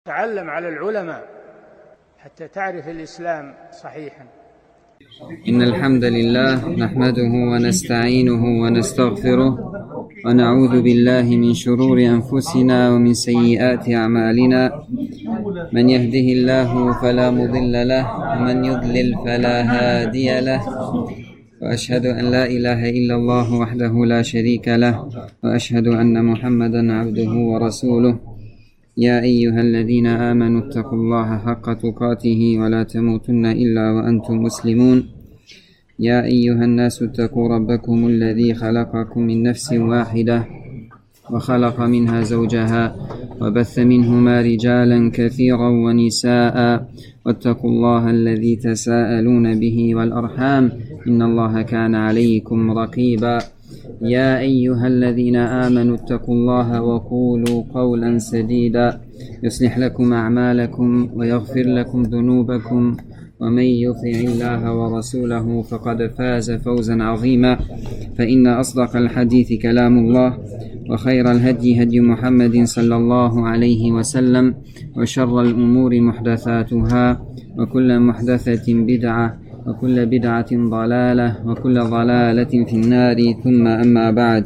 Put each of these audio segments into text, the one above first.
تعلم على العلماء حتى تعرف الإسلام صحيحا. إن الحمد لله نحمده ونستعينه ونستغفره ونعوذ بالله من شرور أنفسنا ومن سيئات أعمالنا. من يهده الله فلا مضل له ومن يضلل فلا هادي له، وأشهد أن لا إله إلا الله وحده لا شريك له، وأشهد أن محمدا عبده ورسوله. يا أيها الذين آمنوا اتقوا الله حق تقاته ولا تموتن إلا وأنتم مسلمون. يا أيها الناس اتقوا ربكم الذي خلقكم من نفس واحدة وخلق منها زوجها وبث منهما رجالا كثيرا ونساء، واتقوا الله الذي تساءلون به والأرحام إن الله كان عليكم رقيبا. يا أيها الذين آمنوا اتقوا الله وقولوا قولا سديدا يصلح لكم أعمالكم ويغفر لكم ذنوبكم، ومن يطع الله ورسوله فقد فاز فوزا عظيما. فإن أصدق الحديث كلام الله، وخير الهدي هدي محمد صلى الله عليه وسلم، وشر الأمور محدثاتها، وكل محدثة بدعة، وكل بدعة ضلالة، وكل ضلالة في النار. ثم أما بعد.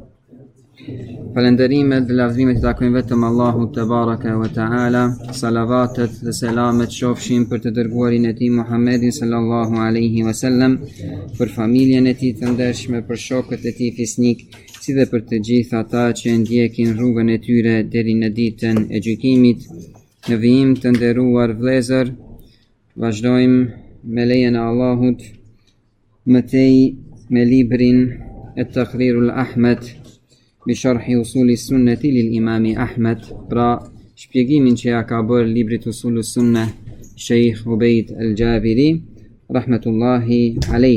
Falënderimet dhe lavdrimet I takojnë vetëm Allahut te baraka ve taala. Salavatet dhe selamet qofshin për të dërguarin e tij Muhammedin sallallahu alaihi wasallam, për familjen e tij të ndershme, për shokët e tij fisnik, si dhe për të gjithë ata që ndjekin rrugën e tyre deri në ditën e gjykimit. Në vijim të nderuar vëllezër, vazhdojmë me lejen e Allahut mëtej me librin At-Taqrirul Ahmed bi sharhi usuli sunneti lil imami Ahmed, pra shpjegimin që ja ka bërë librit Usulus Sunnah Sheikh Ubejd al-Jabiri rahmetullahi alayh.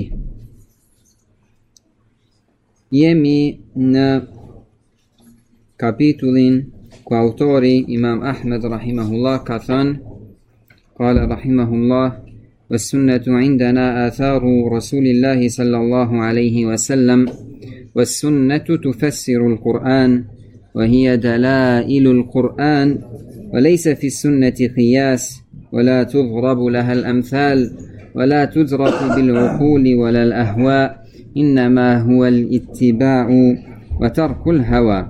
Jemi në kapitullin ku autori Imam Ahmed rahimahullah ka thënë: qala rahimahullah والسنة عندنا آثار رسول الله صلى الله عليه وسلم، والسنة تفسر القرآن وهي دلائل القرآن، وليس في السنة قياس، ولا تضرب لها الأمثال، ولا تدرك بالعقول ولا الأهواء، إنما هو الاتباع وترك الهوى.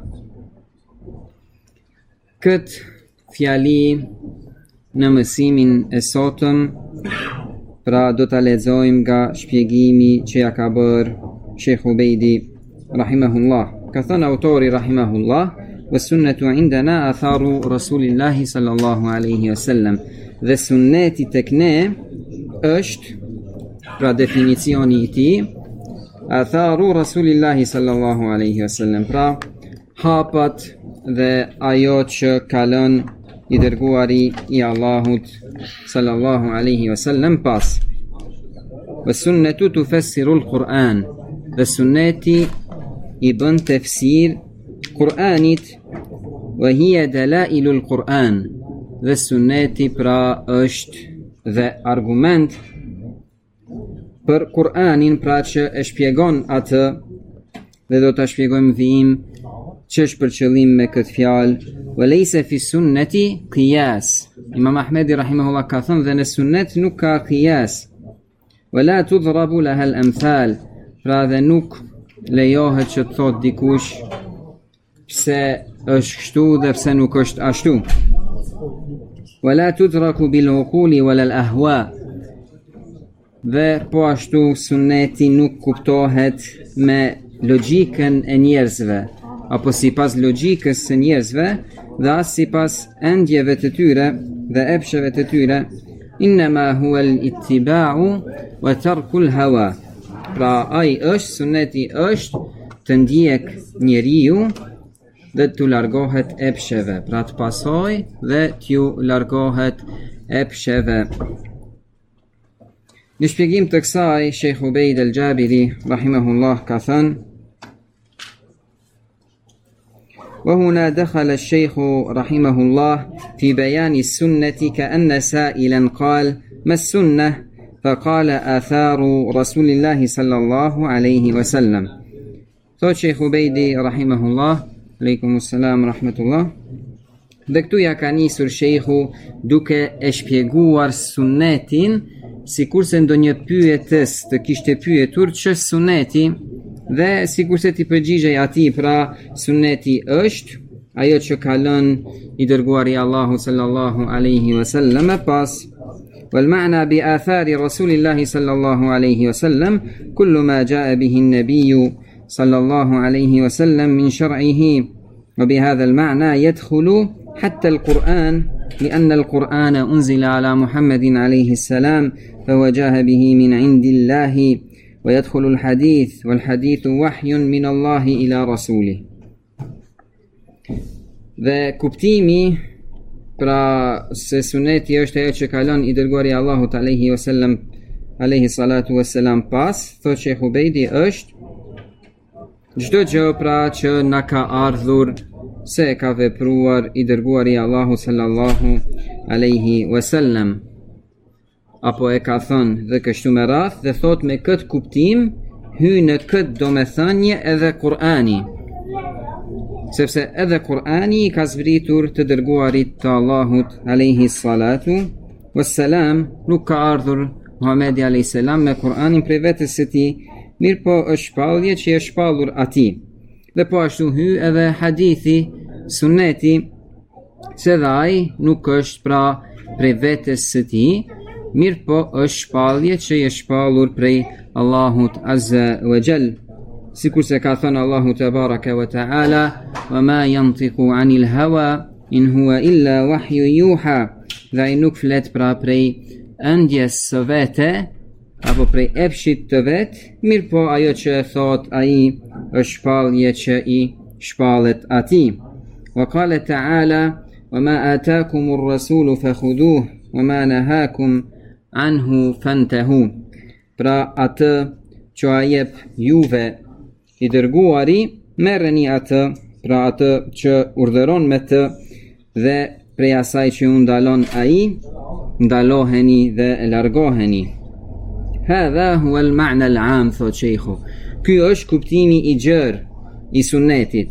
كت fjali në mësimin e sotëm, pra do ta lexojmë nga shpjegimi që ja ka bërë Sheikh Ubejdi rahimahullah. Ka thënë autori rahimahullah: "Was-sunnatu 'indana atharu Rasulillahi sallallahu alaihi wasallam." Dhe sunneti tek ne është, pra definicioni I tij, atharu Rasulillahi sallallahu alaihi wasallam, pra hapat dhe ajo që ka lënë I dërguari I Allahut sallallahu alaihi wasallam pas. Was-sunnatu tufassiru al-Qur'an. Dhe sunneti I bën tefsir Kur'anit, wa hiya dalailu al-Qur'an. Dhe sunneti pra është dhe argument për Kur'anin, pra që e shpjegon atë, dhe do ta shpjegojmë vijim që është për qëllim me këtë fjalë. Walaysa fi sunnati qiyas. Imam Ahmedi rahimahullah ka thënë dhe në sunnet nuk ka qiyas. Wala tudrabu laha al-amthal, pra dhe nuk lejohet që të thot dikush pse është kështu dhe pse nuk është ashtu. Wala tudraku bil uquli wala al-ahwa. Dhe po ashtu sunneti nuk kuptohet me logjikën e njerëzve, apo sipas logjikës së njerëzve, dhe as sipas endjeve të tyre dhe epsheve të tyre. Innama huwa al-ittiba'u wa tarku al-hawa. Pra ai është, sunneti është të ndjek njeriu dhe të largohet epsheve, pra të pasoj dhe t'ju largohet epsheve. Në shpjegim të kësaj, Sheikh Ubejd al-Jabiri rahimahullah ka thënë: وهنا دخل الشيخ رحمه الله في بيان السنة كأن سائلا قال: ما السنة؟ فقال: آثار رسول الله صلى الله عليه وسلم. Thot Sheikh Ubejdi rahimahullah, alaykum assalam rahmatullah, Dhe këtu ja ka nisur shejhu duke e shpjeguar sunetin, sikurse ndonjë pyetës të kishte pyetur ç'është suneti, dhe sikurse ti përgjigjej atij, pra suneti është ajo që ka lënë i dërguari Allahu sallallahu alaihi wasallam pas. والمعنى بآثار رسول الله صلى الله عليه وسلم كل ما جاء به النبي صلى الله عليه وسلم من شرعه، وبهذا المعنى يدخل حتى القرآن، لأن القرآن أنزل على محمد عليه السلام فهو جاء به من عند الله، ويدخل الحديث، والحديث وحي من الله إلى رسوله. Dhe kuptimi pra se suneti është ajo që ka lënë i dërguari Allahut alaihi salatu wassalam pas, thotë Sheikh Ubejdi, është çdo gjë pra që na ka ardhur se ka vepruar i dërguari Allahu sallallahu alaihi wasallam, apo e ka thënë dhe kështu me radhë, dhe thot me këtë kuptim hy në këtë domethënie edhe Kur'ani, sepse edhe Kur'ani i ka zbritur të dërguarit të Allahut alaihi salatu wassalam, nuk ka ardhur Muhamedi alaihi salam me Kur'anin prej vetes së tij, mirë po është shpallje që është shpallur atij. Dhe po ashtu hy edhe hadithi, sunneti, se dhe ai nuk është pra prej vetes së tij, mirë po është shpallje që është shpallur prej Allahut azza wa jall. Sikur se ka thënë Allahu tabaraka wa ta'ala, wa ma yantiqu anil hawa in huwa illa wahyu yuha, dhe ai nuk flet pra prej ëndjes së vete apo prej epshit të vet, mirë po ajo që thot ai është shpallje që i shpallet atij. Wa qala ta'ala, wa ma ataakumur rasulu fakhuduhu wa ma nahakum anhu fantahu. Pra atë që a jep juve i dërguari, merreni atë, pra atë që urdhëron me të, dhe prej asaj që u ndalon ai, ndaloheni dhe largoheni. Hadha huwa al-ma'na al-'am, thot sheikhu. Ky është kuptimi i gjerë i sunnetit.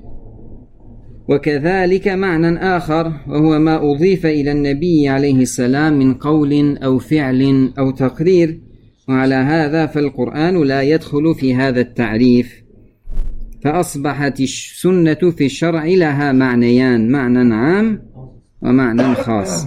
وكذلك معنى آخر وهو ما أضيف إلى النبي عليه السلام من قول أو فعل أو تقرير، وعلى هذا فالقرآن لا يدخل في هذا التعريف، فأصبحت السنة في الشرع لها معنيان، معنى عام ومعنى خاص.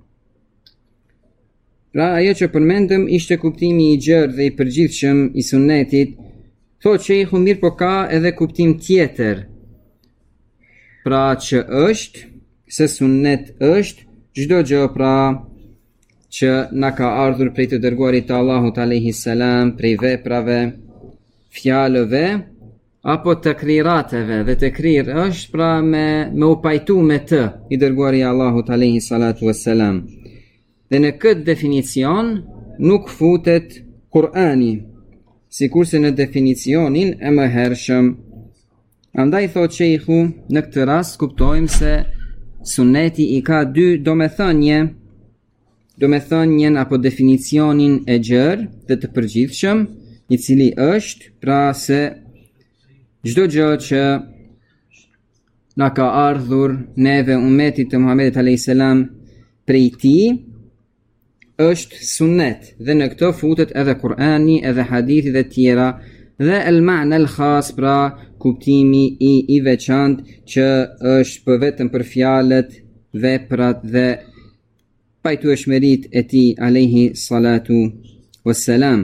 Pra ajo që përmendëm ishte kuptimi i gjerë dhe i përgjithshëm i sunnetit, thotë sheikhu, mirë po ka edhe kuptim tjetër, pra që është, se sunnet është çdo gjë pra që na ka ardhur prej të dërguarit të Allahut alaihi salam, prej veprave, fjalëve apo takrirateve, dhe takrir është pra me u pajtu me të i dërguari Allahut alaihi salatu wassalam. Dhe në këtë definicion nuk futet Kur'ani, sikurse në definicionin e mëhershëm. Andaj thot sheikhu, në këtë rast kuptojmë se sunneti i ka dy domethënien apo definicionin e gjerë dhe të përgjithshëm, i cili është pra se çdo gjë që na ka ardhur neve ummetit të Muhamedit alayhis salam prej tij është sunnet, dhe në këto futet edhe Kur'ani, edhe hadithi dhe tjera, dhe el-ma'na el-khas, pra kuptimi i veçantë që është për vetëm për fjalët, veprat dhe pajtueshmëritë e tij alayhi salatu wassalam.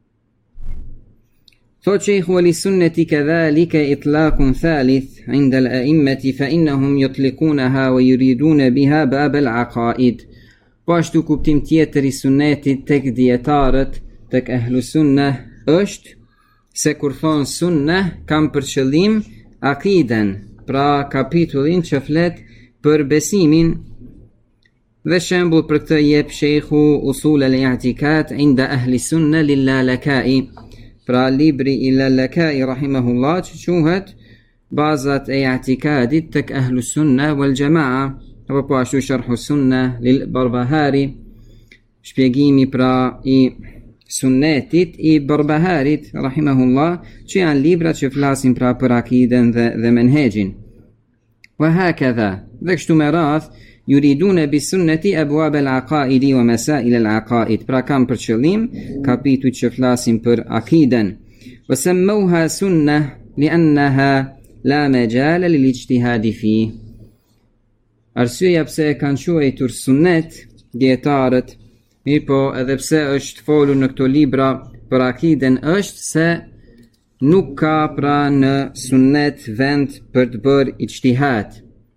Thot sheikhu, li sunneti kadhalika itlaqun thalith inda al-a'immati fa innahum yutliqunaha wa yuriduna biha bab al-aqaid. Po ashtu kuptim tjetër i sunnetit tek dietarët, tek ahlu sunnah, është se kur thon sunnah kam për qëllim akiden, pra kapitullin që flet për besimin, dhe shembull për këtë jep sheikhu usul al-i'tiqad inda ahli sunnah lil-Lalaka'i, pra libri i Lalaka'i rahimahullah, që quhet bazat e i'tiqadit tek ahlu sunnah wal jamaa, apo po ashtu sharhu sunnah lil Barbahari, shpjegimi pra i sunnetit i Barbaharit rahimahullah, që janë libra që flasin pra për akiden dhe menhexhin. وهكذا ذكشت مراث يريدون بالسنة أبواب العقائد ومسائل العقائد pra kam për qëllim kapitujt që flasin për akiden وسموها سنة لأنها لا مجال للاجتهاد فيه. Arsyeja pse e kanë quajtur sunnet dietarët, mirë po edhe pse është folur në këto libra për akiden është se nuk ka pra në sunnet vend për të bërë ijtihad.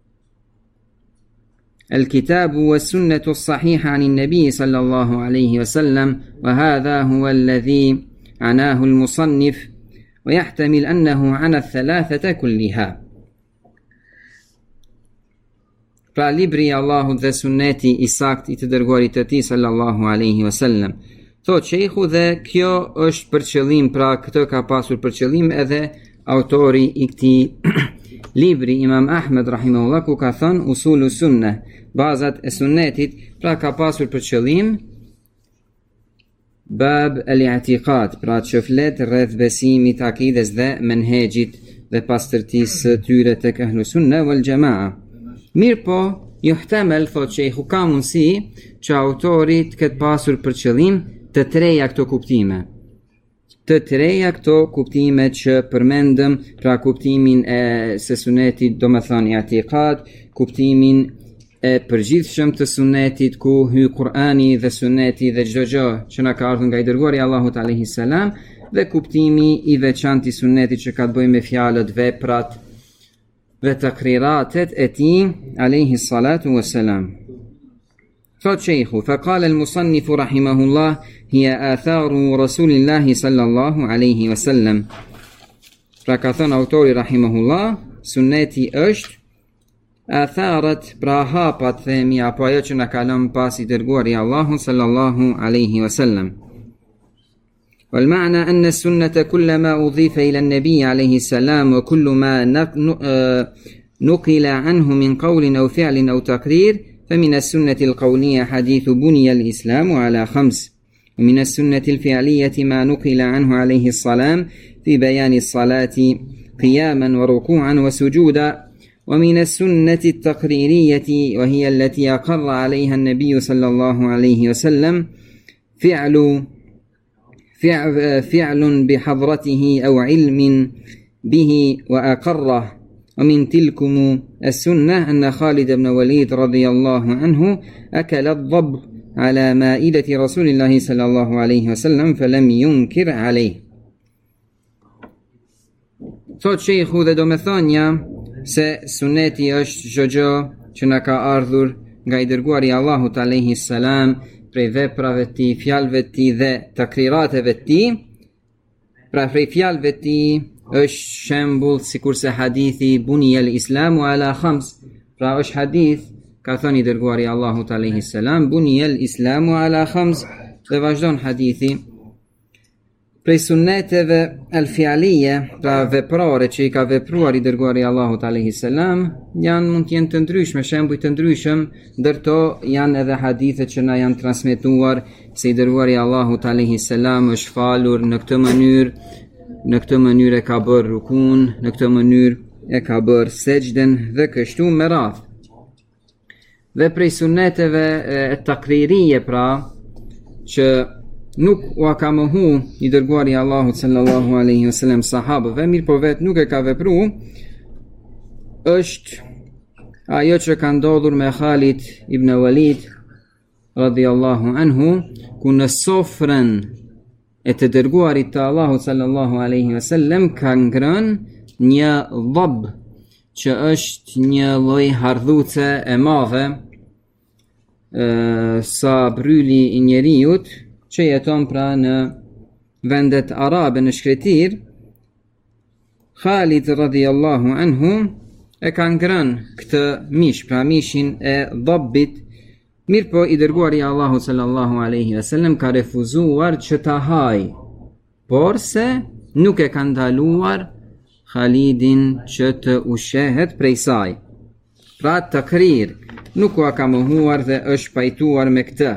الكتاب والسنة الصحيحة عن النبي صلى الله عليه وسلم وهذا هو الذي عناه المصنف ويحتمل أنه عن الثلاثة كلها. Pra libri i Allahut dhe sunneti i sakt i të dërguarit të tij sallallahu alaihi wasallam. Thot sheikhu dhe kjo është për qëllim, pra këtë ka pasur për qëllim edhe autori i këtij libri Imam Ahmed rahimahullah ku ka thënë usulu sunne, bazat e sunnetit, pra ka pasur për qëllim bab al-i'tiqad, pra që flet rreth besimit, akides dhe menhexhit dhe pastërtisë së tyre tek ahlu sunne wal jamaa. Mirë po, juhtemel, thot sheikhu, ka mundësi që autori të ketë pasur për qëllim të treja këto kuptime. Të treja këto kuptime që përmendëm, pra kuptimin e se sunetit do më thënë i'tiqad, kuptimin e përgjithshëm të sunetit ku hy Kur'ani dhe suneti dhe çdo gjë që na ka ardhur nga i dërguari Allahut alayhi salam, dhe kuptimi i veçantë i sunetit që ka të bëjë me fjalët, veprat dhe takriratet e tij alayhi salatu wassalam. Thot sheikhu, faqala al-musannif rahimahullah hiya atharu rasulillahi sallallahu alayhi wasallam. Pra ka thënë autori rahimahullah, sunneti është atharat, pra hapat themi, apo ajo që na ka lënë pas i dërguari Allahun sallallahu alayhi wasallam. والمعنى أن السنة كل ما أضيف إلى النبي عليه السلام وكل ما نقل عنه من قول أو فعل أو تقرير، فمن السنة القولية حديث بني الإسلام على 5، ومن السنة الفعلية ما نقل عنه عليه السلام في بيان الصلاة قياما وركوعا وسجودا، ومن السنة التقريرية وهي التي أقر عليها النبي صلى الله عليه وسلم فعل بحضرته أو علم به وأقره. ومن تلكم السنة أن خالد بن وليد رضي الله عنه أكل الضب على مائدة رسول الله صلى الله عليه وسلم فلم ينكر عليه. Thot sheikhu dhe do me thonja se sunneti është çdo gjë që na ka ardhur nga i dërguari Allahut alayhi salam prej veprave të tij, fjalëve të tij dhe takrirateve të tij. Pra prej fjalëve të tij është shembull sikurse hadithi buni al-islamu ala 5. Pra është hadith, ka thënë i dërguari Allahut alayhi salam, buni al-islamu ala 5, dhe vazhdon hadithi. Prej sunneteve al-fialije, pra veprore që i ka vepruar i dërguari Allahut alayhi salam, mund të jenë të ndryshme, shembuj të ndryshëm, ndërto janë edhe hadithe që na janë transmetuar se i dërguari Allahut alayhi salam është falur në këtë mënyrë e ka bërë rukun, në këtë mënyrë e ka bërë sejdën dhe kështu me radhë. Dhe prej sunneteve e takririje, pra që nuk u ka mohu i dërguari Allahut sallallahu alaihi wasallam sahabëve, mirë po vetë nuk e ka vepru, është ajo që ka ndodhur me Khalid ibn Walid radhiyallahu anhu, ku në sofrën e të dërguarit të Allahut sallallahu alaihi wasallam ka ngrënë një dhab, që është një lloj hardhuce e madhe, sa bryli i njeriut, që jeton pra në vendet arabe në shkretir. Khalid radhiyallahu anhu e ka ngrënë këtë mish, pra mishin e dhabbit. Mirë po i dërguari Allahu sallallahu alaihi wasallam ka refuzuar që ta haj, por se nuk e ka ndaluar Khalidin që të ushehet prej saj. Pra takrir, nuk u ka mohuar dhe është pajtuar me këtë.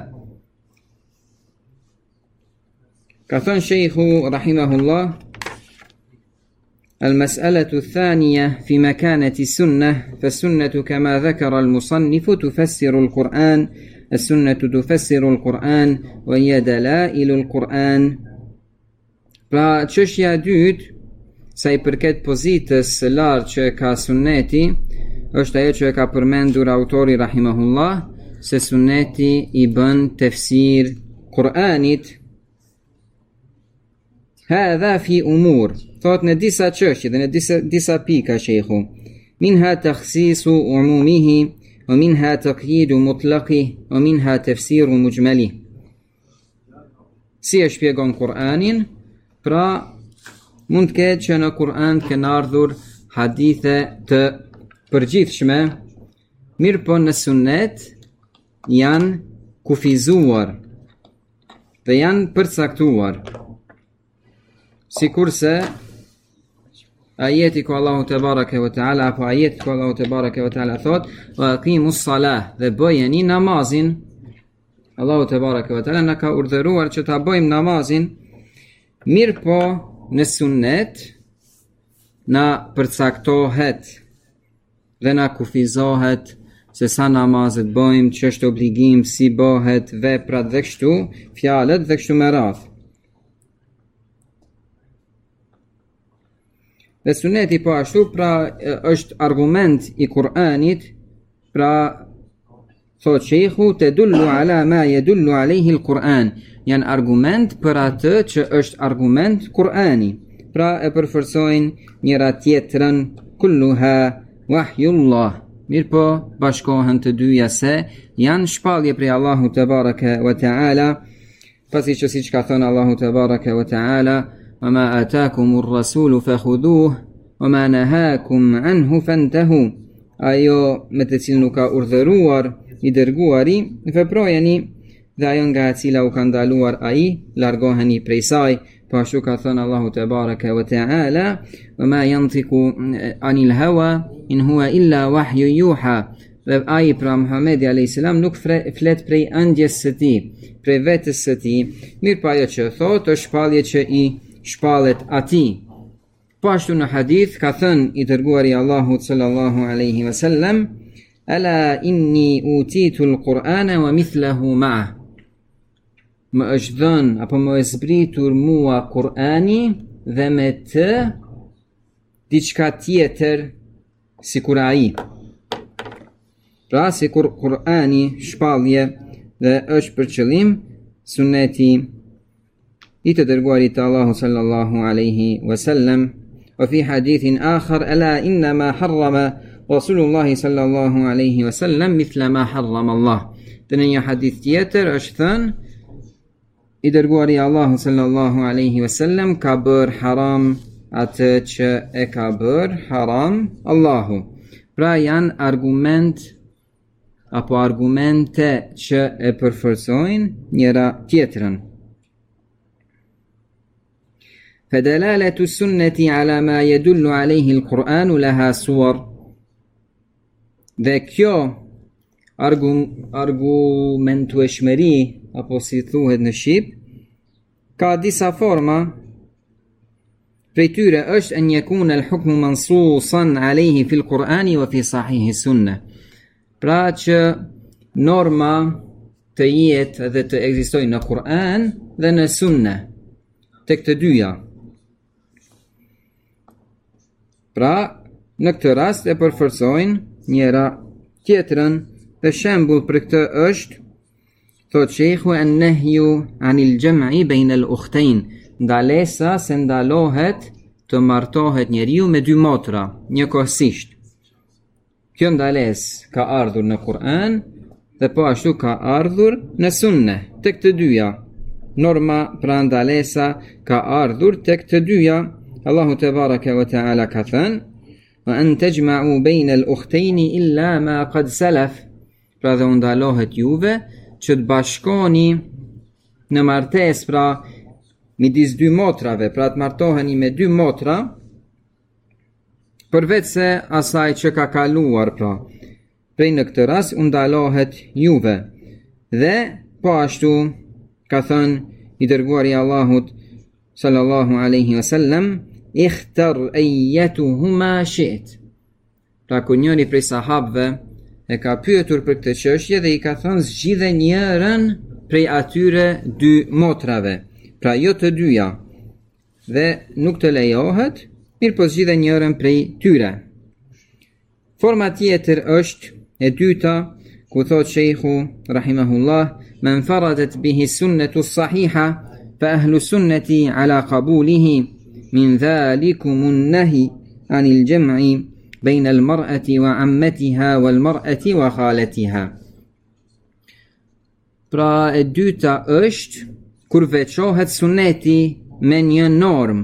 Ka thënë sheikhu rahimahullah, المسألة الثانية في مكانة السنة، فالسنة كما ذكر المصنف تفسر القرآن، السنة تفسر القرآن وهي دلائل القرآن. Pra çështja e dytë, sa I përket pozitës së lartë që ka sunneti, është ajo që e ka përmendur autori rahimahullah, se sunneti I bën tefsir Kur'anit. Hadha fi umur, thot në disa çështje dhe në disa pika shejhu. Minha takhsisu umumihi, wa minha taqyidu mutlaqih, wa minha tafsiru mujmalih. Si e shpjegon Kur'anin? Pra, mund të ketë që në Kur'an kanë ardhur hadithe të përgjithshme, mirë po në sunnet janë kufizuar dhe janë përcaktuar. Sikurse ajeti ku Allahu te bareke ve teala, apo ajeti ku Allahu te bareke ve teala thot: "Wa aqimus salah", dhe bëjeni namazin. Allahu te bareke ve teala na ka urdhëruar që ta bëjmë namazin. Mirë po në sunnet na përcaktohet dhe na kufizohet se sa namazet bëjmë, që është obligim, si bëhet, veprat dhe kështu, fjalët dhe kështu me radhë. Dhe sunneti po ashtu, pra është argument I Kur'anit, pra thot sheikhu tedullu ala ma yedullu alayhi al-Quran, janë argument për atë që është argument Kur'ani, pra e përforcojnë njëra tjetrën, kulluha wahyullah. Mirë po bashkohen të dyja se janë shpallje prej Allahu te bareke ve teala, pasi që siç ka thënë Allahu te bareke ve teala: "Wa ma ataakumur rasulu fakhudhuhu wa ma nahakum anhu fantahu." Ajo me të cilën u ka urdhëruar I dërguari, veprojeni, dhe ajo nga e cila u ka ndaluar ai, largoheni prej saj. Po ashtu ka thënë Allahu te bareke ve teala: "Wa ma yantiqu anil hawa in huwa illa wahyu yuha." Dhe ai pra Muhamedi alayhis salam nuk flet prej ëndjes së tij, prej vetes së tij, mirë pa ajo që thotë është shpallje që I shpallet atij. Po ashtu në hadith ka thënë I dërguari Allahut sallallahu alaihi wasallam: "Ala inni utitu al-Qur'ana wa mithluhu ma'ah." Më është dhënë apo më është zbritur mua Kur'ani dhe me të diçka tjetër sikur ai. Pra sikur Kur'ani shpallje dhe është për qëllim sunneti I të dërguarit të Allahu sallallahu alaihi wasallam. Wa fi hadithin akhar: "Ala inna ma harrama Rasulullah sallallahu alaihi wasallam mithla ma harrama Allah." Dhe në një hadith tjetër është thënë I dërguari Allahu sallallahu alaihi wasallam ka bër haram atë që e ka bër haram Allahu. Pra janë argument apo argumente që e përforcojnë njëra tjetrën. فدلالة السنة على ما يدل عليه القرآن لها صور. Dhe kjo argumentueshmëri, apo si thuhet në shqip, ka disa forma. Prej tyre është an yakuna al-hukmu mansusan alayhi fi al-Qur'ani wa fi sahih as-sunnah. Pra që norma të jetë dhe të ekzistojë në Kur'an dhe në Sunne, tek të dyja. Pra në këtë rast e përforcojnë njëra tjetrën, dhe shembull për këtë është, thot sheikhu an-nahyu anil jam'i bayna al-ukhtayn, ndalesa se ndalohet të martohet njeriu me dy motra njëkohësisht. Kjo ndalesë ka ardhur në Kur'an dhe po ashtu ka ardhur në Sunne, tek të dyja. Norma pra ndalesa ka ardhur tek të dyja. Allahu te bareke ve teala ka thënë: "Wa an tajma'u bayna al-ukhtayn illa ma qad salaf." Pra dhe ndalohet juve që të bashkoni në martesë, pra midis dy motrave, pra të martoheni me dy motra, përveç se asaj që ka kaluar, pra prej në këtë rast ndalohet juve. Dhe po ashtu ka thënë I dërguari Allahut sallallahu alaihi wasallam: ikhtar ayyatuhuma shi't. Pra kur njëri prej sahabëve e ka pyetur për këtë çështje dhe i ka thënë zgjidhe njërin prej atyre dy motrave, pra jo të dyja, dhe nuk të lejohet, mirë po zgjidhe njërin prej tyre. Forma tjetër është e dyta, ku thot shejhu rahimahullah, men faradet bihi sunnetu sahiha, fa ahlu sunneti ala qabulihi, min dhalikumun nahi anil jam'i bejnë al-mar'ati wa ammetiha wa al-mar'ati wa khaletiha. Pra e dyta është kur veçohet sunneti me një norm.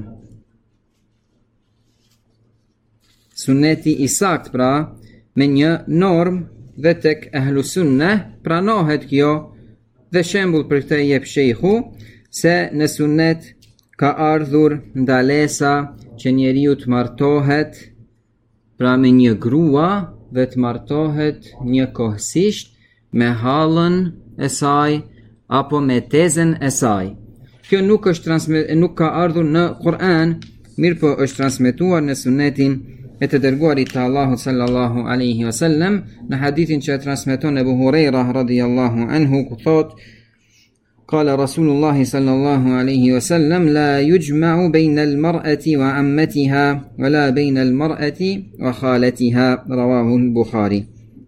Sunneti i sakt pra me një norm dhe tek ahlu sunne pranohet kjo dhe shembull për këtë jep shejhu se në sunnet ka ardhur ndalesa që njeriu të martohet pra me një grua dhe të martohet një kohësisht me hallën e saj apo me tezën e saj. Kjo nuk ka ardhur në Kur'an, mirë po është transmetuar në sunetin e të dërguarit të Allahut sallallahu alaihi wasallam, në hadithin që e transmeton Ebu Hurajra radhiyallahu anhu ku thot: قال رسول الله صلى الله عليه وسلم لا يجمع بين المرأة وعمتها ولا بين المرأة وخالتها رواه البخاري.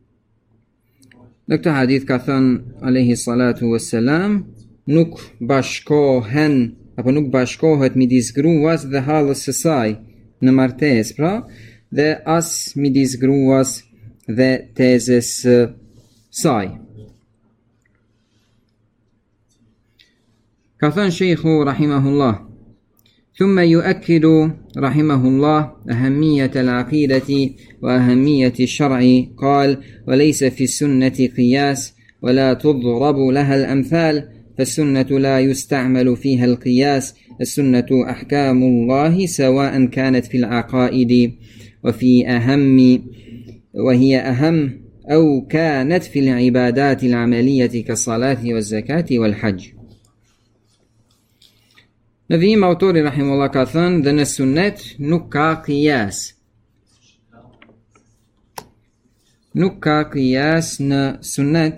Në këtë hadith ka thënë alayhi salatu wassalam, nuk bashkohet midis gruas dhe hallës së saj në martesë, pra, dhe as midis gruas dhe tezës së saj. Ka thënë shejhu rahimahullah, ثم يؤكد رحمه الله أهمية العقيدة وأهمية الشرع قال وليس في السنة قياس ولا تضرب لها الأمثال فالسنة لا يستعمل فيها القياس السنة أحكام الله سواء كانت في العقائد وهي أهم أو كانت في العبادات العملية كالصلاة والزكاة والحج. Në vijim autori rahimullah ka thënë dhe në sunnet nuk ka qiyas. Nuk ka qiyas në sunnet,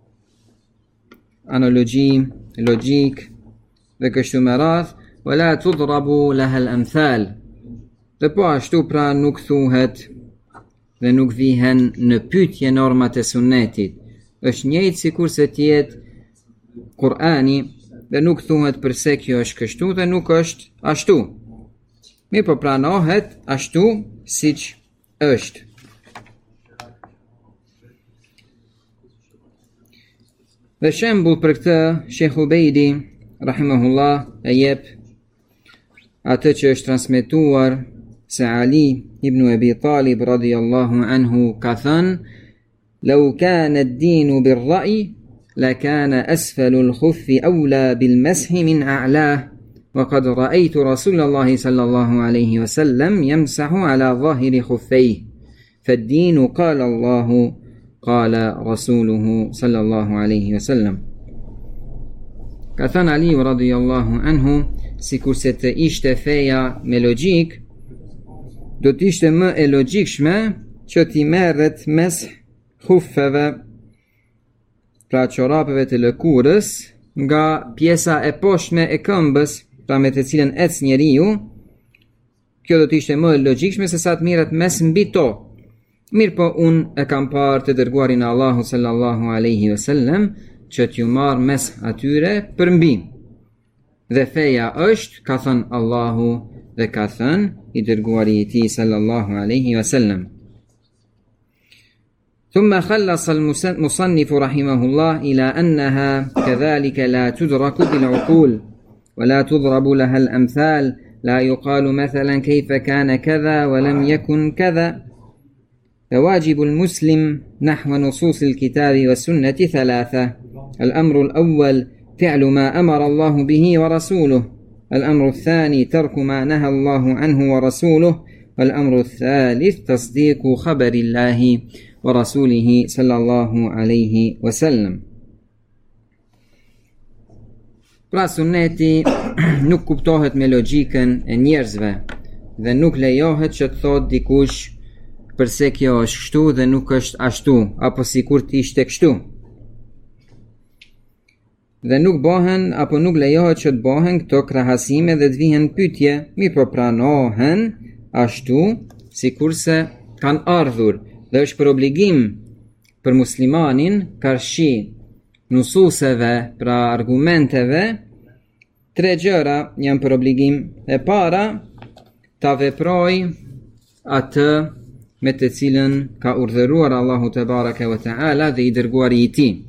analogji, logjik dhe kështu me radhë, wala tudrabu laha al-amthal. Dhe po ashtu pra nuk thuhet dhe nuk vihen në pyetje normat e sunnetit. Është njëjtë sikur se të jetë Kur'ani dhe nuk thuhet përse kjo është kështu dhe nuk është ashtu. Mirë po pranohet ashtu siç është. Dhe shembull për këtë Sheikh Ubeidi rahimahullah e jep atë që është transmetuar se Ali ibn Abi Talib radhiyallahu anhu ka thënë: "Law kana ad-dinu bir-ra'yi لكان أسفل الخف أولى بالمسح من أعلاه وقد رأيت رسول الله صلى الله عليه وسلم يمسح على ظاهر خفيه فالدين قال الله قال رسوله صلى الله عليه وسلم." Ka thënë Ali radhiyallahu anhu, sikur se të ishte feja me logjik, do të ishte më e logjikshme që t'i merret mes khuffeve, pra çorapeve të lëkurës, nga pjesa e poshtme e këmbës, pra me të cilën ec njeriu. Kjo do të ishte më e logjikshme se sa të merret mes mbi to. Mirë po unë e kam parë të dërguarin e Allahut sallallahu alaihi wasallam që t'ju marr mes atyre për mbi. Dhe feja është, ka thënë Allahu dhe ka thënë i dërguari i tij sallallahu alaihi wasallam. ثم خلص المصنف رحمه الله إلى أنها كذلك لا تدرك بالعقول ولا تضرب لها الأمثال لا يقال مثلا كيف كان كذا ولم يكن كذا. فواجب المسلم نحو نصوص الكتاب والسنة ثلاثة: الأمر الأول فعل ما أمر الله به ورسوله، الأمر الثاني ترك ما نهى الله عنه ورسوله، والأمر الثالث تصديق خبر الله ورسوله صلى الله عليه وسلم. Pra sunneti nuk kuptohet me logjikën e njerëzve dhe nuk lejohet që të thot dikush përse kjo është kështu dhe nuk është ashtu, apo sikur të ishte kështu. Dhe nuk bëhen apo nuk lejohet që të bëhen këto krahasime dhe të vihen pyetje, mirë po pranohen ashtu sikurse kanë ardhur, dhe është për obligim për muslimanin karshi nususeve, pra argumenteve, 3 gjëra janë për obligim. E para, ta veproj atë me të cilën ka urdhëruar Allahu te baraka ve taala dhe i dërguari i tij.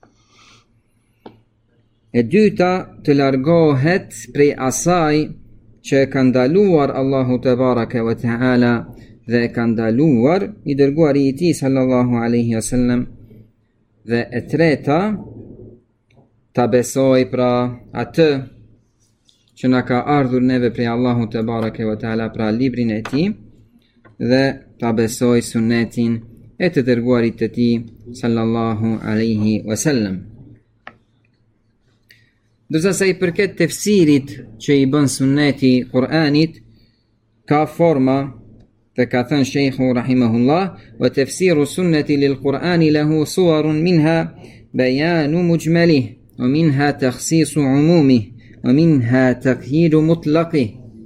E dyta, të largohet prej asaj që e ka ndaluar Allahu te baraka ve taala dhe e ka ndaluar i dërguari i tij sallallahu alaihi wasallam. Dhe e treta, ta besoj pra atë që na ka ardhur neve prej Allahu te baraka ve taala, pra librin e tij, dhe ta besoj sunnetin e të dërguarit të tij sallallahu alaihi wasallam. Dërsa sa i përket tefsirit që i bën sunneti Kur'anit, ka forma, dhe ka thënë Sheikhu rahimahullah, wa tefsiru sunneti lil Kur'ani lahu suwarun minha bayanu mujmalih, wa minha takhsisu umumih, wa minha taqyidu mutlaqih.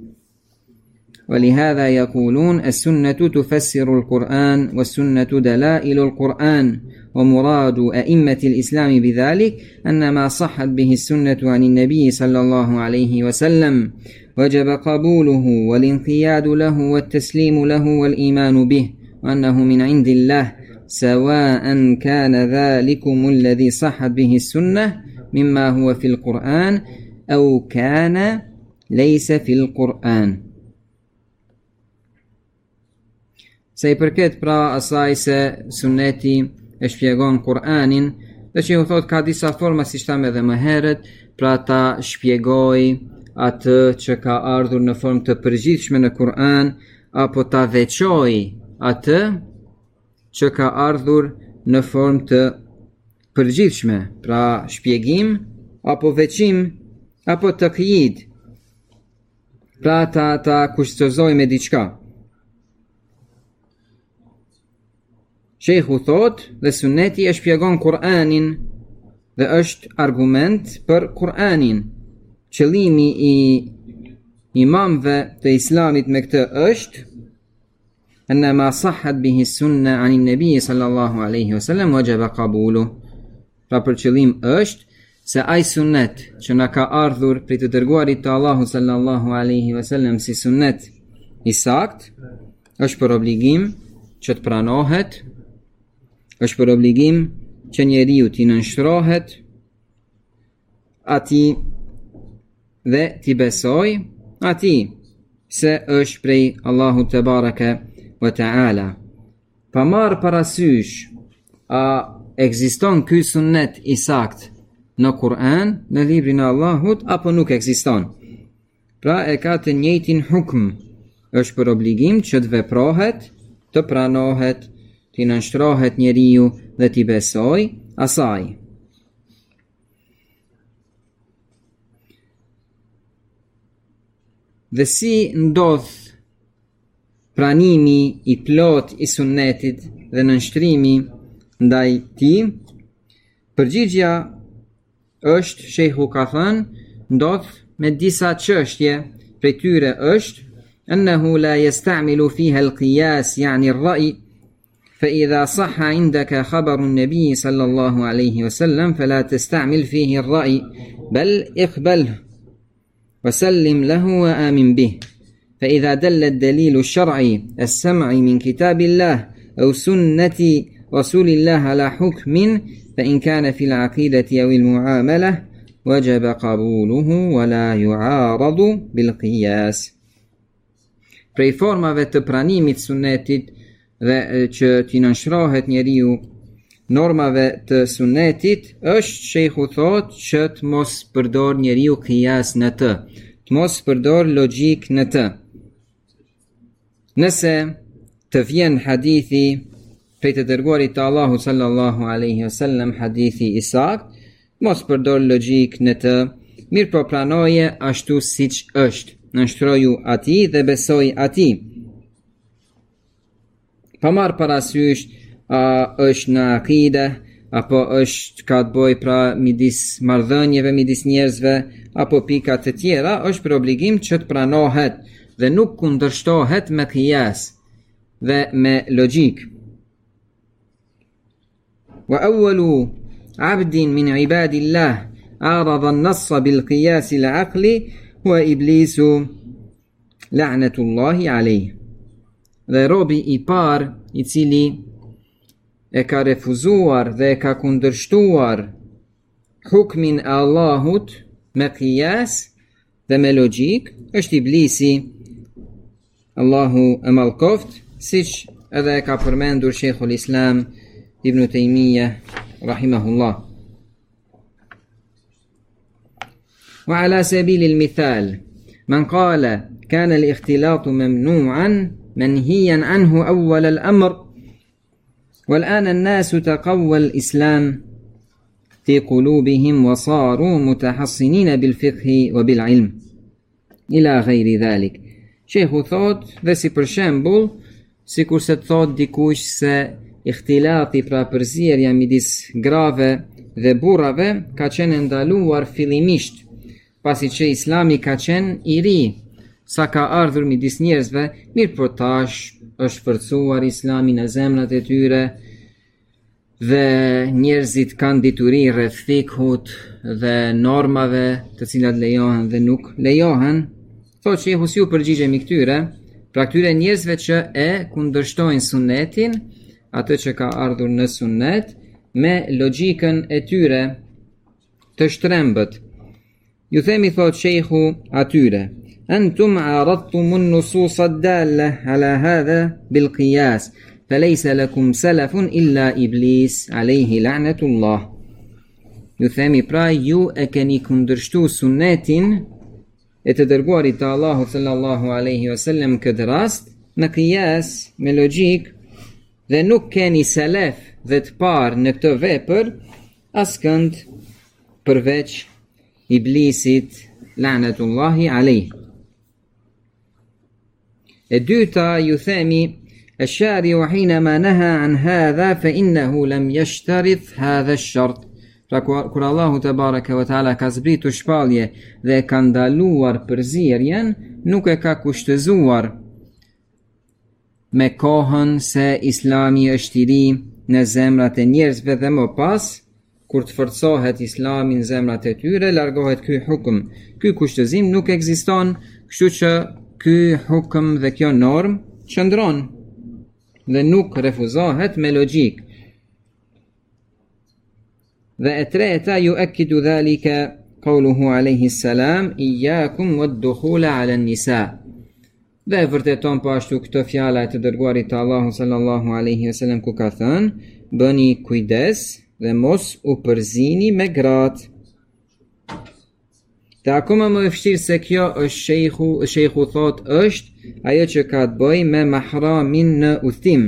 ولهذا يقولون السنة تفسر القرآن والسنة دلائل القرآن ومراد أئمة الإسلام بذلك أن ما صحت به السنة عن النبي صلى الله عليه وسلم وجب قبوله والانقياد له والتسليم له والإيمان به وأنه من عند الله سواء كان ذلكم الذي صحت به السنة مما هو في القرآن أو كان ليس في القرآن. Se i përket pra asaj se sunneti e shpjegon Kur'anin, dhe që ju thot ka disa forma si shtam edhe më herët, pra ta shpjegoj atë që ka ardhur në formë të përgjithshme në Kur'an, apo ta veçoj atë që ka ardhur në formë të përgjithshme, pra shpjegim, apo veçim, apo taqyid, pra ta kushtozoj me diçka. Sheikhu thot, dhe sunneti e shpjegon Kur'anin dhe është argument për Kur'anin. Qëllimi i imamve të islamit me këtë është anna ma sahhat bihi sunna anin nabi sallallahu alaihi wasallam wajaba qabuluh. Pra për qëllim është se ai sunnet që na ka ardhur prej të dërguarit të Allahut sallallahu alaihi wasallam si sunnet i sakt, është për obligim që të pranohet, është për obligim që njeriu t'i nënshtrohet atij dhe t'i besoj atij se është prej Allahut te baraka wa taala. Pa marrë parasysh a ekziston ky sunnet i sakt në Kur'an, në librin e Allahut, apo nuk ekziston. Pra e ka të njëjtin hukm, është për obligim që të veprohet, të pranohet, t'i nënshtrohet njeriu dhe t'i besoj asaj. Dhe si ndodh pranimi i plot i sunnetit dhe nënshtrimi ndaj tij? Përgjigjja është, sheikhu ka thënë, ndodh me disa çështje, prej tyre është annahu la yasta'milu fiha al-qiyas, yani ar-ra'y. فإذا صح عندك خبر النبي صلى الله عليه وسلم فلا تستعمل فيه الرأي بل اقبله وسلم له وآمن به. فإذا دل الدليل الشرعي السمع من كتاب الله أو سنة رسول الله على حكم فإن كان في العقيدة أو المعاملة وجب قبوله ولا يعارض بالقياس. Prej formave të pranimit sunnetit dhe që t'i nënshtrohet njeriu normave të sunnetit është, sheikhu thot, që të mos përdor njeriu qiyas në të, të mos përdor logjik në të. Nëse të vjen hadithi prej të dërguarit të Allahut sallallahu alaihi wasallam, hadithi i sakt, mos përdor logjik në të, mirë po pranoje ashtu siç është. nënshtroju ati dhe besoj ati. Pa marrë parasysh a është në akide, apo është ka të bëj pra midis marrëdhënieve midis njerëzve, apo pika të tjera, është për obligim që të pranohet dhe nuk kundërshtohet me qiyas dhe me logjik. Wa awwalu abdin min ibadillah arada an-nass bil qiyas al-aqli huwa iblisu la'natullahi alayhi. Dhe robi i parë i cili e ka refuzuar dhe e ka kundërshtuar hukmin e Allahut me qiyas dhe me logjik është iblisi, Allahu e mallkoft, siç edhe e ka përmendur Sheikhul Islam Ibn Taymiyah rahimahullah. وعلى سبيل المثال من قال كان الاختلاط ممنوعا منهيا عنه أول الأمر والآن الناس تقوى الإسلام في قلوبهم وصاروا متحصنين بالفقه وبالعلم إلى غير ذلك. Shehu thot, dhe si për shembull, sikur se të thot dikush se ikhtilati pra përzierja midis grave dhe burrave ka qenë ndaluar fillimisht, pasi që Islami ka qenë i ri, sa ka ardhur midis njerëzve, mirë po tash është forcuar Islami në zemrat e tyre dhe njerëzit kanë dituri rreth fikhut dhe normave të cilat lejohen dhe nuk lejohen. Thot që Shehu si u përgjigjemi këtyre, pra këtyre njerëzve që e kundërshtojnë sunnetin, atë që ka ardhur në sunnet, me logjikën e tyre të shtrembët. Ju themi, thot Shehu atyre, antum aradtumun nusus ad-dalla ala hadha bil qiyas, falaysa lakum salafun illa iblis alayhi la'natullah. Ju themi, pra ju e keni kundërshtu sunnetin e të dërguarit të Allahu sallallahu alaihi wasallam këtë rast në qiyas me logjik dhe nuk keni selef dhe të parë në këtë vepër askënd përveç iblisit la'natullahi alaihi. E dyta ju themi الشارع حينما نهى عن هذا فإنه لم يشترط هذا الشرط. Pra kur Allahu te baraka wa taala ka zbritur shpallje dhe ka ndaluar përzierjen, nuk e ka kushtëzuar me kohën se Islami është i ri në zemrat e njerëzve dhe më pas, kur të forcohet Islami në zemrat e tyre, largohet ky hukm. Ky kushtëzim nuk ekziston, kështu që ky hukm dhe kjo norm qëndron dhe nuk refuzohet me logjik. Dhe e treta ju akidu dhalika qauluhu alayhi salam iyyakum wad-dukhula 'ala an-nisa. Dhe vërteton po ashtu këtë fjala e të dërguarit të Allahu sallallahu alaihi wasallam ku ka thënë, bëni kujdes dhe mos u përzini me gratë. Dhe akoma më e vështirë se kjo është sheikhu thot është ajo që ka të bëj me mahramin në udhtim.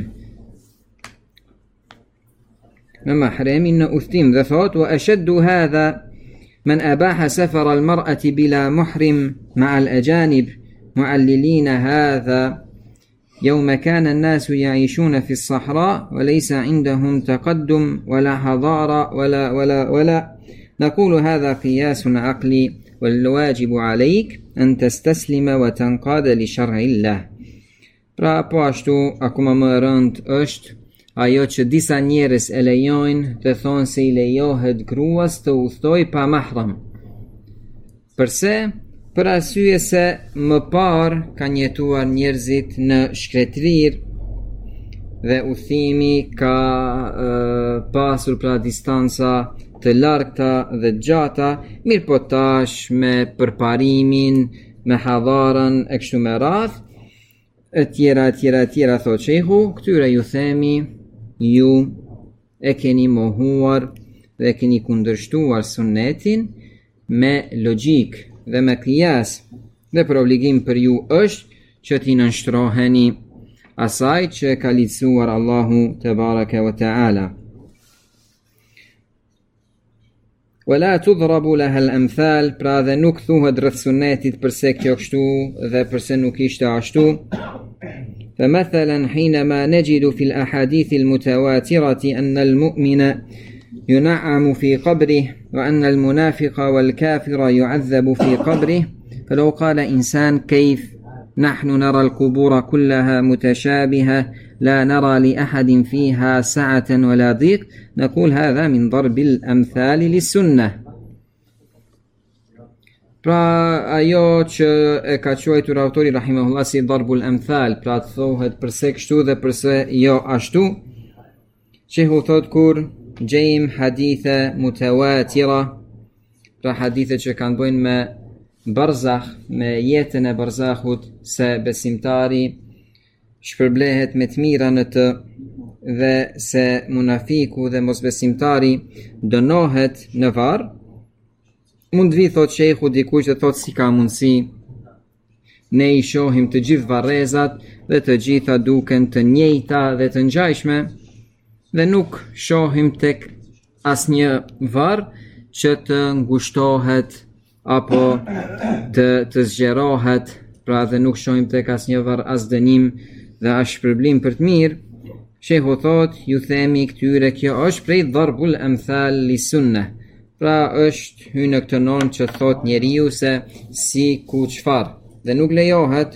Në mahramin në udhtim dhe thot wa ashaddu hadha man abaha safar al-mar'ati bila muhrim ma'a al-ajanib mu'allilin hadha يوم كان الناس يعيشون في الصحراء وليس عندهم تقدم ولا حضارة ولا نقول هذا قياس عقلي والواجب عليك أن تستسلم وتنقاد لشرع الله. Pra po ashtu akoma më rënd është ajo që disa njerëz e lejojnë të thonë se i lejohet gruas të udhtoj pa mahram. Përse? Për arsye se më parë kanë jetuar njerëzit në shkretërir dhe udhimi ka pasur pra distanca të largta dhe gjata, mirë po tash me përparimin, me hadharën e kështu me radh, e tjera thot shehu, këtyre ju themi, ju e keni mohuar dhe keni kundërshtuar sunnetin me logjik dhe me qiyas, dhe për obligim për ju është që ti nënshtroheni asaj që ka liçuar Allahu te baraka wa taala. ولا تضرب لها الأمثال pra dhe nuk thuhet rreth sunnetit përse kjo kështu dhe përse nuk ishte ashtu. فمثلا حينما نجد في الأحاديث المتواترة أن المؤمن ينعم في قبره وأن المنافق والكافر يعذب في قبره، فلو قال إنسان كيف نحن نرى القبور كلها متشابهة لا نرى لأحد فيها سعة ولا ضيق، نقول هذا من ضرب الأمثال للسنة. Pra ajo që e ka quajtur autori rahimahullah si darbul amthal, pra të thohet përse kështu dhe përse jo ashtu, shehu thot kur gjejmë hadithe mutawatira, pra hadithe që kanë bojnë me barzakh, me jetën e barzakhut, se besimtari shpërblehet me të mira në të dhe se munafiku dhe mosbesimtari dënohet në varr. Mund vi thot shejhu dikush dhe thot si ka mundësi, ne i shohim të gjithë varrezat dhe të gjitha duken të njëjta dhe të ngjajshme dhe nuk shohim tek asnjë varr që të ngushtohet apo të zgjerohet, pra dhe nuk shohim tek asnjë varr as dënim dhe as shpërblim për të mirë. Shejhu thot, ju themi këtyre kjo është prej darbul amthal li sunnah. Pra është hyrë në këtë normë që thot njeriu se si ku çfarë dhe nuk lejohet.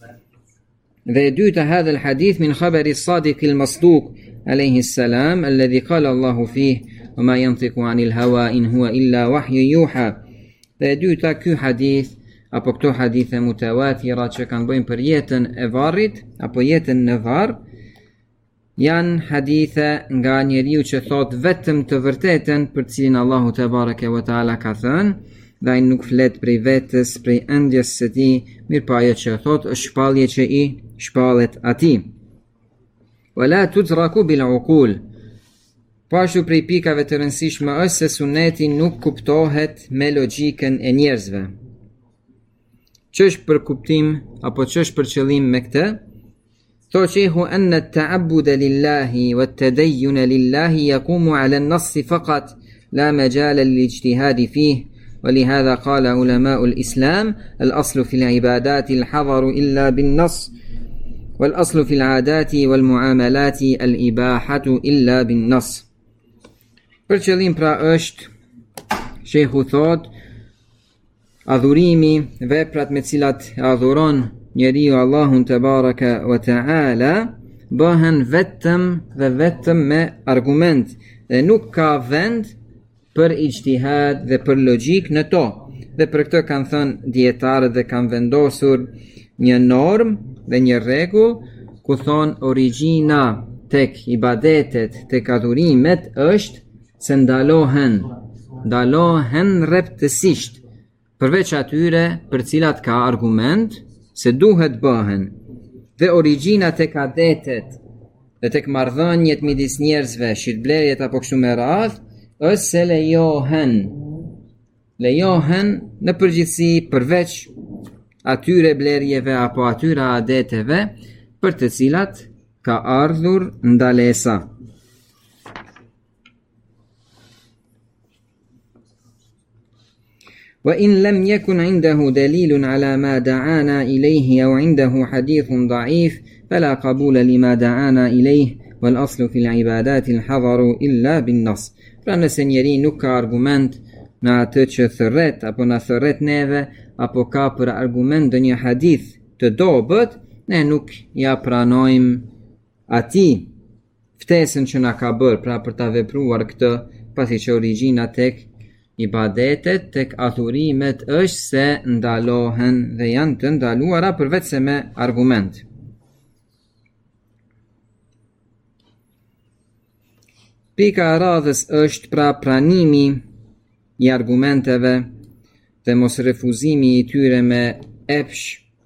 Dhe e dyta hadha al-hadith min khabari as-sadiq al-masduq alayhi salam alladhi qala Allahu fihi wa ma yantiqu 'anil hawa in huwa illa wahyu yuha. Dhe e dyta ky hadith apo këto hadithe mutawatira që kanë bëjnë për jetën e varrit apo jetën në varr janë hadithe nga njeriu që thot vetëm të vërtetën për cilin Allahu te bareke ve taala ka thënë dhe ai nuk flet prej vetës, prej ëndjes së tij, mirëpo ajo që thot është shpallje që i shpallet atij. Wala tudraku bil uqul. Pashtu prej pikave të rëndësishme është se suneti nuk kuptohet me logjikën e njerëzve. Ç'është për kuptim apo ç'është për qëllim me këtë? توجيه أن التعبد لله والتدين لله يقوم على النص فقط لا مجال للاجتهاد فيه، ولهذا قال علماء الإسلام الأصل في العبادات الحظر إلا بالنص، والأصل في العادات والمعاملات الإباحة إلا بالنص. Për qëllim pra është, shehu thot, adhurimi, veprat me cilat adhuron njeriu Allahun te baraka wa taala bëhen vetëm dhe vetëm me argument dhe nuk ka vend për ijtihad dhe për logjik në to. Dhe për këtë kanë thënë dietarët dhe kanë vendosur një normë dhe një rregull ku thon origjina tek ibadetet, tek adhurimet është se ndalohen rreptësisht përveç atyre për cilat ka argument se duhet bëhen. Dhe origjina tek adetet dhe tek marrëdhëniet midis njerëzve, shitblerjet apo kështu me radhë, është se lejohen në përgjithësi përveç atyre blerjeve apo atyre adeteve për të cilat ka ardhur ndalesa. وإن لم يكن عنده دليل على ما دعانا إليه أو عنده حديث ضعيف فلا قبول لما دعانا إليه والأصل في العبادات الحظر إلا بالنص. Pra nëse njeri nuk ka argument në atë që thërret apo në thërret neve apo ka për argument dhe një hadith të dobët, ne nuk ja pranojmë ati ftesën që na ka bërë, pra për ta vepruar këtë, pasi që origjina tek ibadetet, tek adhurimet është se ndalohen dhe janë të ndaluara përveç se me argument. Pika e radhës është pra pranimi i argumenteve dhe mos refuzimi i tyre me epsh.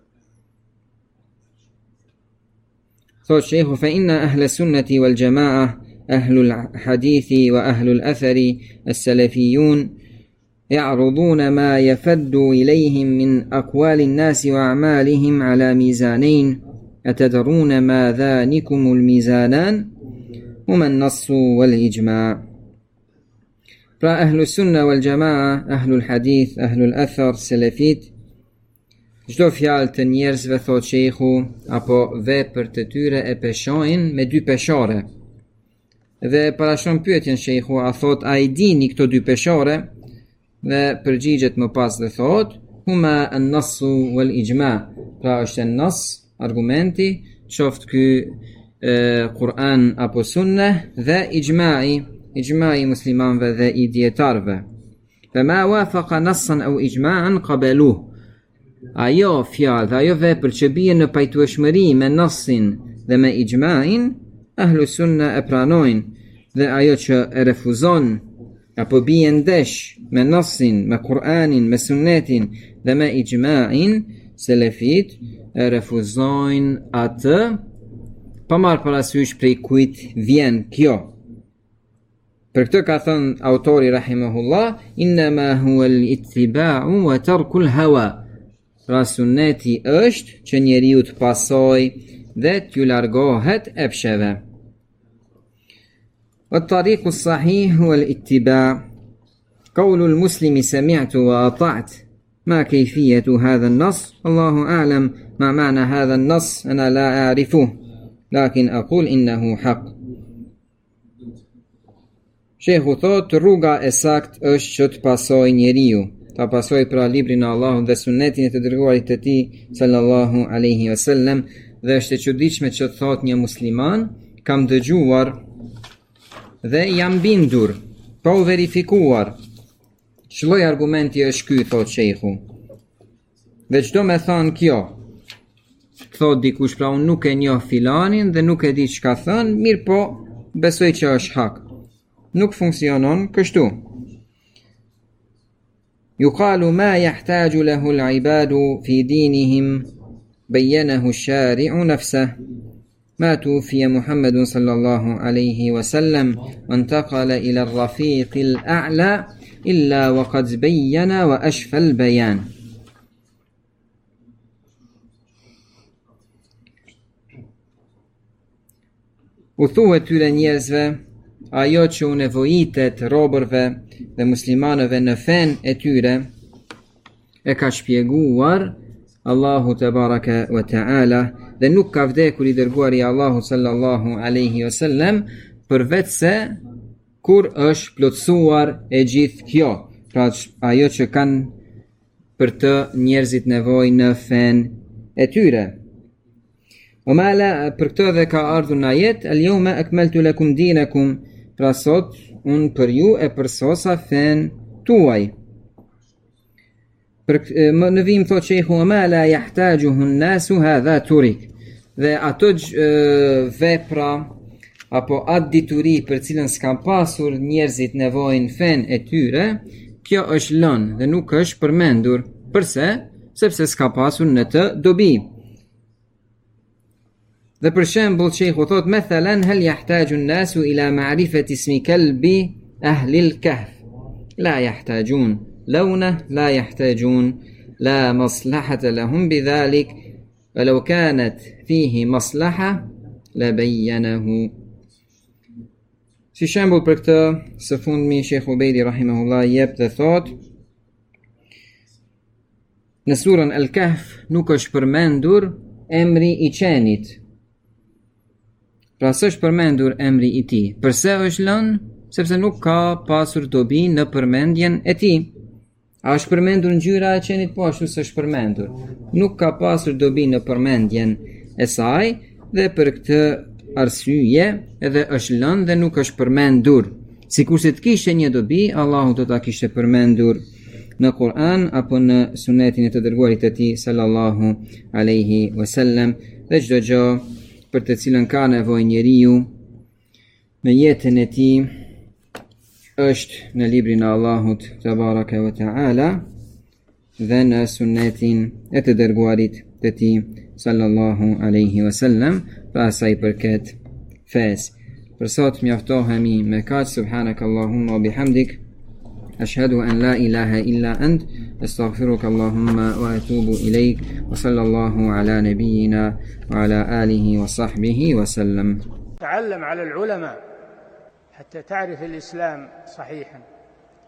Thot shehu fa inna ahle sunnati wal jamaa ahlul hadithi wa ahlul athari as-salafiyun يعرضون ما يفد إليهم من أقوال الناس وأعمالهم على ميزانين أتدرون ما ذانكم الميزانان هما النص والإجماع. Pra ahlu sunna wal jamaa, ahlu hadith, ahlu athar, selefit, çdo fjalë të njerëzve, thot sheikhu, apo vepër të tyre e peshojnë me dy peshore. Dhe parashon pyetjen sheikhu, a thot a i dini këto dy peshore? Dhe përgjigjet më pas dhe thot, huma an-nassu wal ijma. Pra është an-nas, argumenti, qoftë ky Kur'an apo sunne, dhe ijma'i muslimanëve dhe i dietarëve. Fa ma wafaqa nassan aw ijma'an qabaluh. Ajo fjalë dhe ajo vepër që bie në pajtueshmëri me nassin dhe me ijma'in, ahlu sunna e pranojnë, dhe ajo që e refuzon apo bie ndesh me nassin, me Kur'anin, me sunnetin dhe me ijma'in, selefit e refuzojnë atë, pa marrë parasysh prej kujt vjen kjo. Për këtë ka thënë autori rahimahullah, innama huwa al-ittiba'u wa tarku al-hawa. Pra sunneti është që njeriu të pasoj dhe t'ju largohet epsheve. At-tariqu as-sahih huwa al-ittiba'. Qawlu al-muslimi sami'tu wa ata'tu. ما كيفية هذا النص؟ الله أعلم ما معنى هذا النص، أنا لا أعرفه لكن أقول إنه حق. Sheikhu thot, rruga e sakt është që të pasoj njeriu, ta pasoj pra librin e Allahut dhe sunetin e të dërguarit të tij sallallahu alaihi wasallam. Dhe është e çuditshme që thot një musliman, kam dëgjuar dhe jam bindur, pa u verifikuar. Ç'lloj argumenti është ky, thot sheikhu. Dhe çdo me thon kjo, thot dikush, pra unë nuk e njoh filanin dhe nuk e di çka thën, mirë po besoj që është hak. Nuk funksionon kështu. Yuqalu ma yahtaju lahu al-ibadu fi dinihim bayyanahu ash-shari'u nafsuhu. ما توفي محمد صلى الله عليه وسلم وانتقل إلى الرفيق الأعلى إلا وقد بين وأشفى البيان. U thuhet tyre njerëzve ajo që u nevojitet robërve dhe muslimanëve në fen e tyre e ka shpjeguar Allahu te baraka wa ta'ala, dhe nuk ka vdekur i dërguari Allahu sallallahu alaihi wasallam përveç se kur është plotësuar e gjithë kjo, pra ajo që kanë për të njerëzit nevojë në fen e tyre. Omala, për këtë dhe ka ardhur në ajet, al-yawma akmaltu lakum dinakum, pra sot unë për ju e përsosa fen tuaj. Në vim thot sheikhu, ma la yahtajuhu an-nasu hadha turik. Dhe ato vepra apo atë dituri për cilën s'kan pasur njerëzit nevojnë fen e tyre, kjo është lënë dhe nuk është përmendur. Përse? Sepse s'ka pasur në të dobi. Dhe për shembull sheikhu thot, mathalan hal yahtaju an-nasu ila ma'rifati ismi kalbi ahli al-kahf? La yahtajun. لونه لا يحتاجون، لا مصلحة لهم بذلك، ولو كانت فيه مصلحة لبينه. Si shembull për këtë, së fundmi Sheikh Ubejdi rahimahullah jep dhe thot, në surën Al-Kahf nuk është përmendur emri i qenit. Pra s'është përmendur emri i tij. Përse është lënë? Sepse nuk ka pasur dobi në përmendjen e tij. A është përmendur ngjyra e qenit? Po ashtu s'është përmendur. Nuk ka pasur dobi në përmendjen e saj dhe për këtë arsye edhe është lënë dhe nuk është përmendur. Sikurse të kishte një dobi, Allahu do ta kishte përmendur në Kur'an apo në sunetin e të dërguarit të tij sallallahu alaihi wasallam. Dhe çdo gjë për të cilën ka nevojë njeriu me jetën e tij është në librin e Allahut te baraka wa taala dhe në sunetin e të dërguarit të tij sallallahu alaihi wasallam, pra sa i përket fes. Për sot mjaftohemi me kaq. Subhanakallahumma wa bihamdik, ashhadu an la ilaha illa ant, astaghfiruka allahumma wa atubu ilaik, wa sallallahu ala nabiyyina wa ala alihi wa sahbihi wa sallam. تعلم على العلماء حتى تعرف الإسلام صحيحا.